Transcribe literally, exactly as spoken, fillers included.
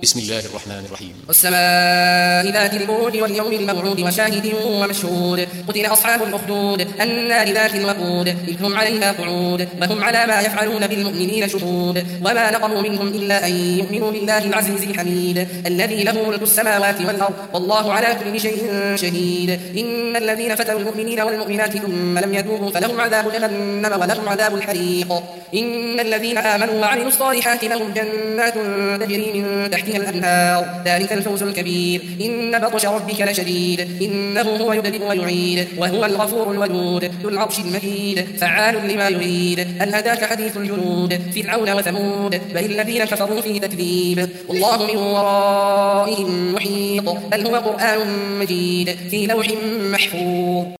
بسم الله الرحمن الرحيم. والسماء ذات البروج واليوم الموعود وشاهد ومشهود. قتل أصحاب الأخدود النار ذات الوقود إذ هم عليها قعود وهم على ما يفعلون بالمؤمنين شهود. وما نقموا منهم إلا أن يؤمنوا بالله العزيز الحميد الذي له ملك السماوات والأرض والله على كل شيء شهيد. إن الذين فتنوا المؤمنين والمؤمنات ثم لم يتوبوا فلهم عذاب جهنم ولهم عذاب الحريق. إن الذين آمنوا وعملوا الصالحات لهم جنات تجري من تحتها الأنهار ذلك الفوز الكبير. إن بطش ربك لشديد إنه هو يبدئ ويعيد وهو الغفور الودود ذو العرش المجيد فعال لما يريد. هل أتاك حديث الجنود فرعون وثمود بل الذين كفروا في تكذيب والله من ورائهم محيط بل هو قرآن مجيد في لوح محفوظ.